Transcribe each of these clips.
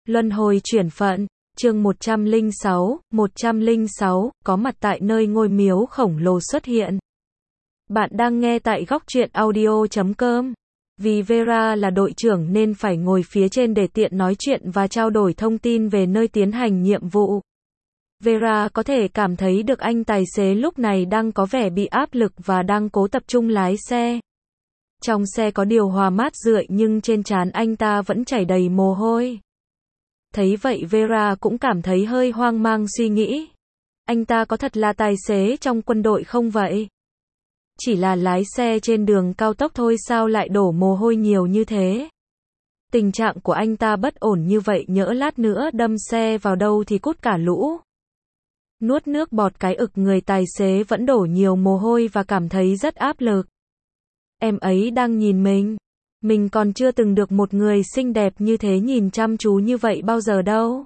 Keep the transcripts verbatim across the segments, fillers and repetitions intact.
Luân hồi chuyển phận, chương một trăm lẻ sáu, một trăm lẻ sáu, có mặt tại nơi ngôi miếu khổng lồ xuất hiện. Bạn đang nghe tại góc truyện audio chấm com. Vì Vera là đội trưởng nên phải ngồi phía trên để tiện nói chuyện và trao đổi thông tin về nơi tiến hành nhiệm vụ. Vera có thể cảm thấy được anh tài xế lúc này đang có vẻ bị áp lực và đang cố tập trung lái xe. Trong xe có điều hòa mát rượi nhưng trên trán anh ta vẫn chảy đầy mồ hôi. Thấy vậy Vera cũng cảm thấy hơi hoang mang suy nghĩ. Anh ta có thật là tài xế trong quân đội không vậy? Chỉ là lái xe trên đường cao tốc thôi sao lại đổ mồ hôi nhiều như thế? Tình trạng của anh ta bất ổn như vậy nhỡ lát nữa đâm xe vào đâu thì cút cả lũ. Nuốt nước bọt cái ực người tài xế vẫn đổ nhiều mồ hôi và cảm thấy rất áp lực. Em ấy đang nhìn mình. Mình còn chưa từng được một người xinh đẹp như thế nhìn chăm chú như vậy bao giờ đâu.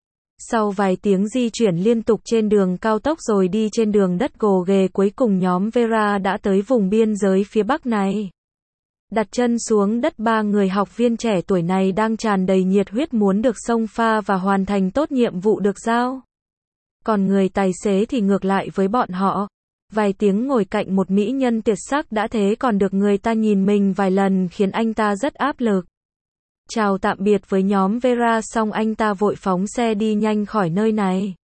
Sau vài tiếng di chuyển liên tục trên đường cao tốc rồi đi trên đường đất gồ ghề cuối cùng nhóm Vera đã tới vùng biên giới phía bắc này. Đặt chân xuống đất ba người học viên trẻ tuổi này đang tràn đầy nhiệt huyết muốn được xông pha và hoàn thành tốt nhiệm vụ được giao. Còn người tài xế thì ngược lại với bọn họ. Vài tiếng ngồi cạnh một mỹ nhân tuyệt sắc đã thế còn được người ta nhìn mình vài lần khiến anh ta rất áp lực. Chào tạm biệt với nhóm Vera xong anh ta vội phóng xe đi nhanh khỏi nơi này.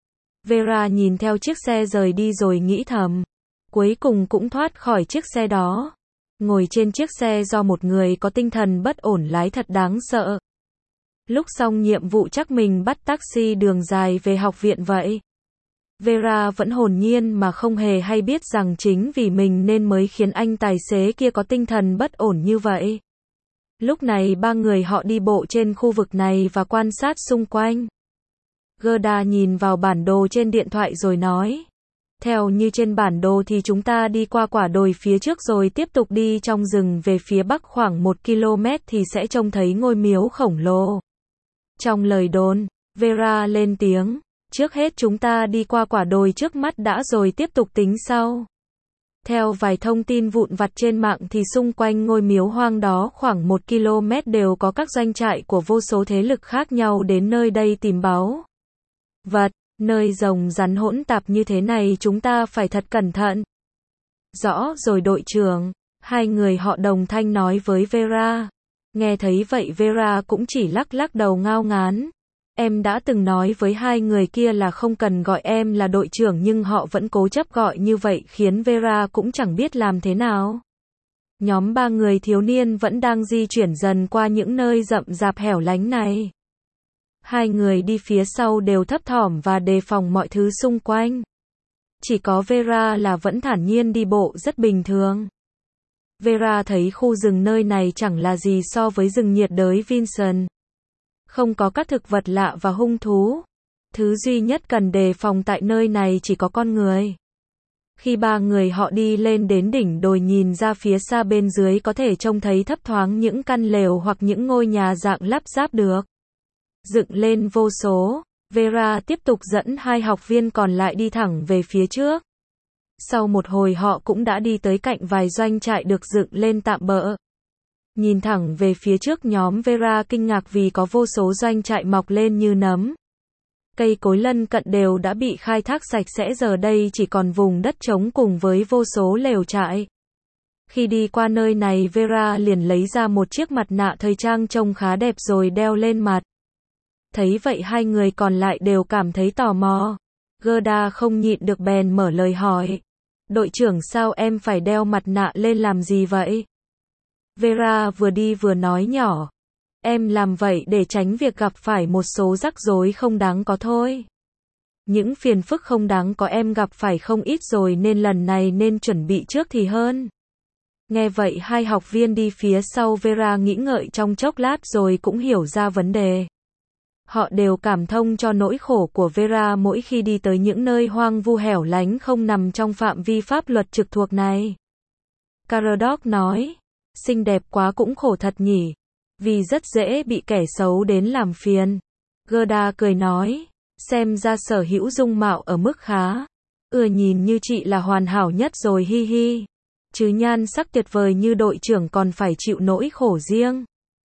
Vera nhìn theo chiếc xe rời đi rồi nghĩ thầm. Cuối cùng cũng thoát khỏi chiếc xe đó. Ngồi trên chiếc xe do một người có tinh thần bất ổn lái thật đáng sợ. Lúc xong nhiệm vụ chắc mình bắt taxi đường dài về học viện vậy. Vera vẫn hồn nhiên mà không hề hay biết rằng chính vì mình nên mới khiến anh tài xế kia có tinh thần bất ổn như vậy. Lúc này ba người họ đi bộ trên khu vực này và quan sát xung quanh. Gerda nhìn vào bản đồ trên điện thoại rồi nói. Theo như trên bản đồ thì chúng ta đi qua quả đồi phía trước rồi tiếp tục đi trong rừng về phía bắc khoảng một ki lô mét thì sẽ trông thấy ngôi miếu khổng lồ. Trong lời đồn, Vera lên tiếng. Trước hết chúng ta đi qua quả đồi trước mắt đã rồi tiếp tục tính sau. Theo vài thông tin vụn vặt trên mạng thì xung quanh ngôi miếu hoang đó khoảng một ki lô mét đều có các doanh trại của vô số thế lực khác nhau đến nơi đây tìm báu. Vật, nơi rồng rắn hỗn tạp như thế này chúng ta phải thật cẩn thận. Rõ rồi đội trưởng, hai người họ đồng thanh nói với Vera. Nghe thấy vậy Vera cũng chỉ lắc lắc đầu ngao ngán. Em đã từng nói với hai người kia là không cần gọi em là đội trưởng nhưng họ vẫn cố chấp gọi như vậy khiến Vera cũng chẳng biết làm thế nào. Nhóm ba người thiếu niên vẫn đang di chuyển dần qua những nơi rậm rạp hẻo lánh này. Hai người đi phía sau đều thấp thỏm và đề phòng mọi thứ xung quanh. Chỉ có Vera là vẫn thản nhiên đi bộ rất bình thường. Vera thấy khu rừng nơi này chẳng là gì so với rừng nhiệt đới Vincent. Không có các thực vật lạ và hung thú. Thứ duy nhất cần đề phòng tại nơi này chỉ có con người. Khi ba người họ đi lên đến đỉnh đồi nhìn ra phía xa bên dưới có thể trông thấy thấp thoáng những căn lều hoặc những ngôi nhà dạng lắp ráp được dựng lên vô số. Vera tiếp tục dẫn hai học viên còn lại đi thẳng về phía trước. Sau một hồi họ cũng đã đi tới cạnh vài doanh trại được dựng lên tạm bợ. Nhìn thẳng về phía trước nhóm Vera kinh ngạc vì có vô số doanh trại mọc lên như nấm. Cây cối lân cận đều đã bị khai thác sạch sẽ giờ đây chỉ còn vùng đất trống cùng với vô số lều trại. Khi đi qua nơi này Vera liền lấy ra một chiếc mặt nạ thời trang trông khá đẹp rồi đeo lên mặt. Thấy vậy hai người còn lại đều cảm thấy tò mò. Gerda không nhịn được bèn mở lời hỏi. Đội trưởng sao em phải đeo mặt nạ lên làm gì vậy? Vera vừa đi vừa nói nhỏ. Em làm vậy để tránh việc gặp phải một số rắc rối không đáng có thôi. Những phiền phức không đáng có em gặp phải không ít rồi nên lần này nên chuẩn bị trước thì hơn. Nghe vậy hai học viên đi phía sau Vera nghĩ ngợi trong chốc lát rồi cũng hiểu ra vấn đề. Họ đều cảm thông cho nỗi khổ của Vera mỗi khi đi tới những nơi hoang vu hẻo lánh không nằm trong phạm vi pháp luật trực thuộc này. Caradoc nói. Xinh đẹp quá cũng khổ thật nhỉ. Vì rất dễ bị kẻ xấu đến làm phiền. Gerda cười nói. Xem ra sở hữu dung mạo ở mức khá. Ưa nhìn như chị là hoàn hảo nhất rồi hi hi. Chứ nhan sắc tuyệt vời như đội trưởng còn phải chịu nỗi khổ riêng.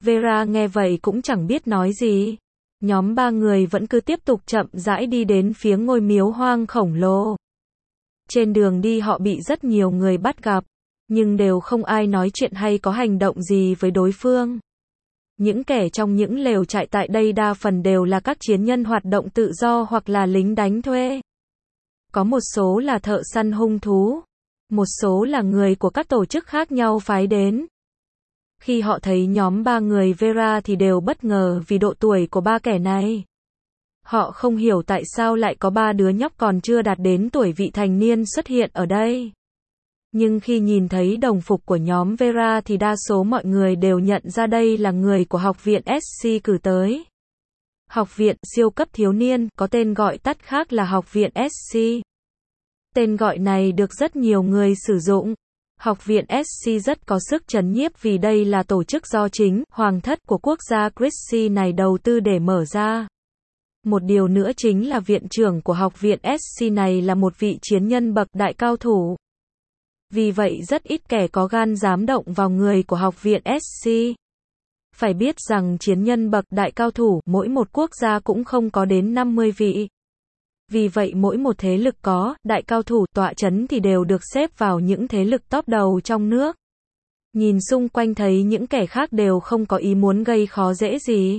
Vera nghe vậy cũng chẳng biết nói gì. Nhóm ba người vẫn cứ tiếp tục chậm rãi đi đến phía ngôi miếu hoang khổng lồ. Trên đường đi họ bị rất nhiều người bắt gặp, nhưng đều không ai nói chuyện hay có hành động gì với đối phương. Những kẻ trong những lều trại tại đây đa phần đều là các chiến nhân hoạt động tự do hoặc là lính đánh thuê. Có một số là thợ săn hung thú, một số là người của các tổ chức khác nhau phái đến. Khi họ thấy nhóm ba người Vera thì đều bất ngờ vì độ tuổi của ba kẻ này. Họ không hiểu tại sao lại có ba đứa nhóc còn chưa đạt đến tuổi vị thành niên xuất hiện ở đây. Nhưng khi nhìn thấy đồng phục của nhóm Vera thì đa số mọi người đều nhận ra đây là người của học viện ét xê cử tới. Học viện siêu cấp thiếu niên, có tên gọi tắt khác là học viện ét xê. Tên gọi này được rất nhiều người sử dụng. Học viện ét xê rất có sức trấn nhiếp vì đây là tổ chức do chính hoàng thất của quốc gia Christie này đầu tư để mở ra. Một điều nữa chính là viện trưởng của học viện ét xê này là một vị chiến nhân bậc đại cao thủ. Vì vậy rất ít kẻ có gan dám động vào người của học viện ét xê. Phải biết rằng chiến nhân bậc đại cao thủ mỗi một quốc gia cũng không có đến năm mươi vị. Vì vậy mỗi một thế lực có đại cao thủ tọa chấn thì đều được xếp vào những thế lực top đầu trong nước. Nhìn xung quanh thấy những kẻ khác đều không có ý muốn gây khó dễ gì.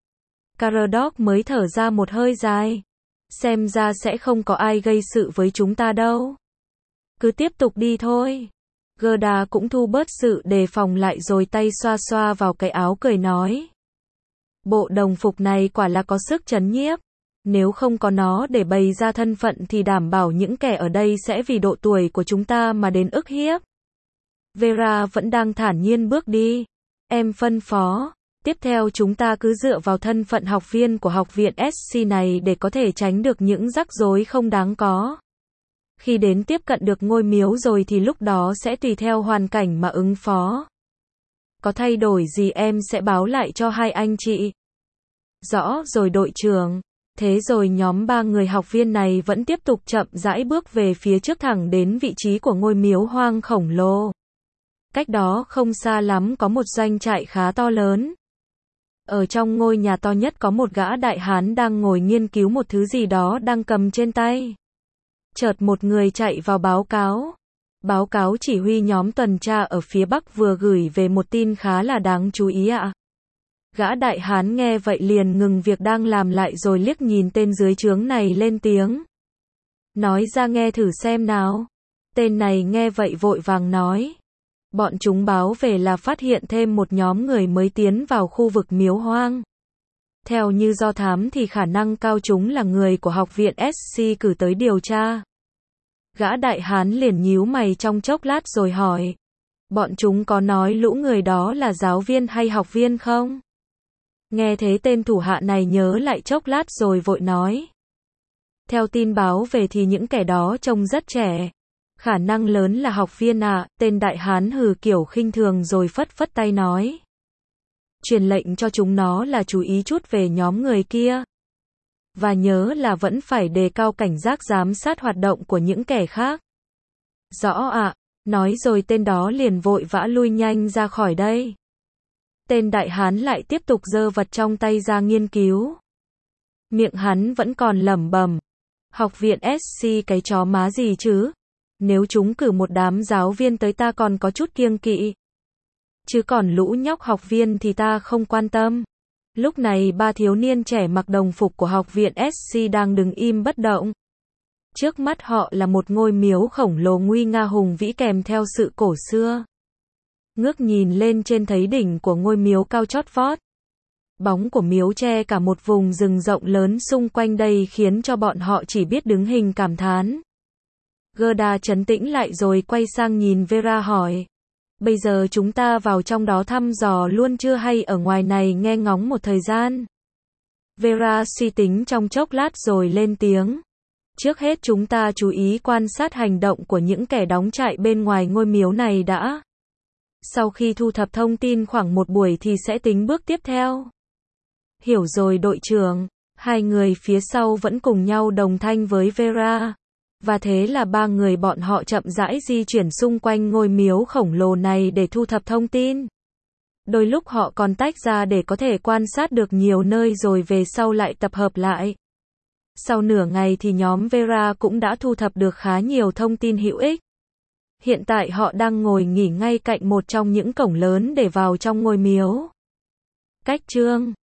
Caradoc mới thở ra một hơi dài. Xem ra sẽ không có ai gây sự với chúng ta đâu. Cứ tiếp tục đi thôi. Gerda cũng thu bớt sự đề phòng lại rồi tay xoa xoa vào cái áo cười nói. Bộ đồng phục này quả là có sức trấn nhiếp. Nếu không có nó để bày ra thân phận thì đảm bảo những kẻ ở đây sẽ vì độ tuổi của chúng ta mà đến ức hiếp. Vera vẫn đang thản nhiên bước đi. Em phân phó. Tiếp theo chúng ta cứ dựa vào thân phận học viên của học viện ét xê này để có thể tránh được những rắc rối không đáng có. Khi đến tiếp cận được ngôi miếu rồi thì lúc đó sẽ tùy theo hoàn cảnh mà ứng phó. Có thay đổi gì em sẽ báo lại cho hai anh chị. Rõ rồi đội trưởng. Thế rồi nhóm ba người học viên này vẫn tiếp tục chậm rãi bước về phía trước thẳng đến vị trí của ngôi miếu hoang khổng lồ. Cách đó không xa lắm có một doanh trại khá to lớn. Ở trong ngôi nhà to nhất có một gã đại hán đang ngồi nghiên cứu một thứ gì đó đang cầm trên tay. Chợt một người chạy vào báo cáo. Báo cáo chỉ huy nhóm tuần tra ở phía Bắc vừa gửi về một tin khá là đáng chú ý ạ. À. Gã đại hán nghe vậy liền ngừng việc đang làm lại rồi liếc nhìn tên dưới trướng này lên tiếng. Nói ra nghe thử xem nào. Tên này nghe vậy vội vàng nói. Bọn chúng báo về là phát hiện thêm một nhóm người mới tiến vào khu vực miếu hoang. Theo như do thám thì khả năng cao chúng là người của học viện ét xê cử tới điều tra. Gã đại hán liền nhíu mày trong chốc lát rồi hỏi. Bọn chúng có nói lũ người đó là giáo viên hay học viên không? Nghe thế tên thủ hạ này nhớ lại chốc lát rồi vội nói. Theo tin báo về thì những kẻ đó trông rất trẻ. Khả năng lớn là học viên à, tên đại hán hừ kiểu khinh thường rồi phất phất tay nói. Truyền lệnh cho chúng nó là chú ý chút về nhóm người kia. Và nhớ là vẫn phải đề cao cảnh giác giám sát hoạt động của những kẻ khác. Rõ ạ, à, nói rồi tên đó liền vội vã lui nhanh ra khỏi đây. Tên đại hán lại tiếp tục giơ vật trong tay ra nghiên cứu. Miệng hắn vẫn còn lẩm bẩm. Học viện ét xê cái chó má gì chứ? Nếu chúng cử một đám giáo viên tới ta còn có chút kiêng kỵ. Chứ còn lũ nhóc học viên thì ta không quan tâm. Lúc này ba thiếu niên trẻ mặc đồng phục của học viện ét xê đang đứng im bất động. Trước mắt họ là một ngôi miếu khổng lồ nguy nga hùng vĩ kèm theo sự cổ xưa. Ngước nhìn lên trên thấy đỉnh của ngôi miếu cao chót vót. Bóng của miếu che cả một vùng rừng rộng lớn xung quanh đây khiến cho bọn họ chỉ biết đứng hình cảm thán. Gerda trấn tĩnh lại rồi quay sang nhìn Vera hỏi. Bây giờ chúng ta vào trong đó thăm dò luôn chưa hay ở ngoài này nghe ngóng một thời gian? Vera suy tính trong chốc lát rồi lên tiếng. Trước hết chúng ta chú ý quan sát hành động của những kẻ đóng trại bên ngoài ngôi miếu này đã. Sau khi thu thập thông tin khoảng một buổi thì sẽ tính bước tiếp theo. Hiểu rồi đội trưởng. Hai người phía sau vẫn cùng nhau đồng thanh với Vera. Và thế là ba người bọn họ chậm rãi di chuyển xung quanh ngôi miếu khổng lồ này để thu thập thông tin. Đôi lúc họ còn tách ra để có thể quan sát được nhiều nơi rồi về sau lại tập hợp lại. Sau nửa ngày thì nhóm Vera cũng đã thu thập được khá nhiều thông tin hữu ích. Hiện tại họ đang ngồi nghỉ ngay cạnh một trong những cổng lớn để vào trong ngôi miếu. Cách chương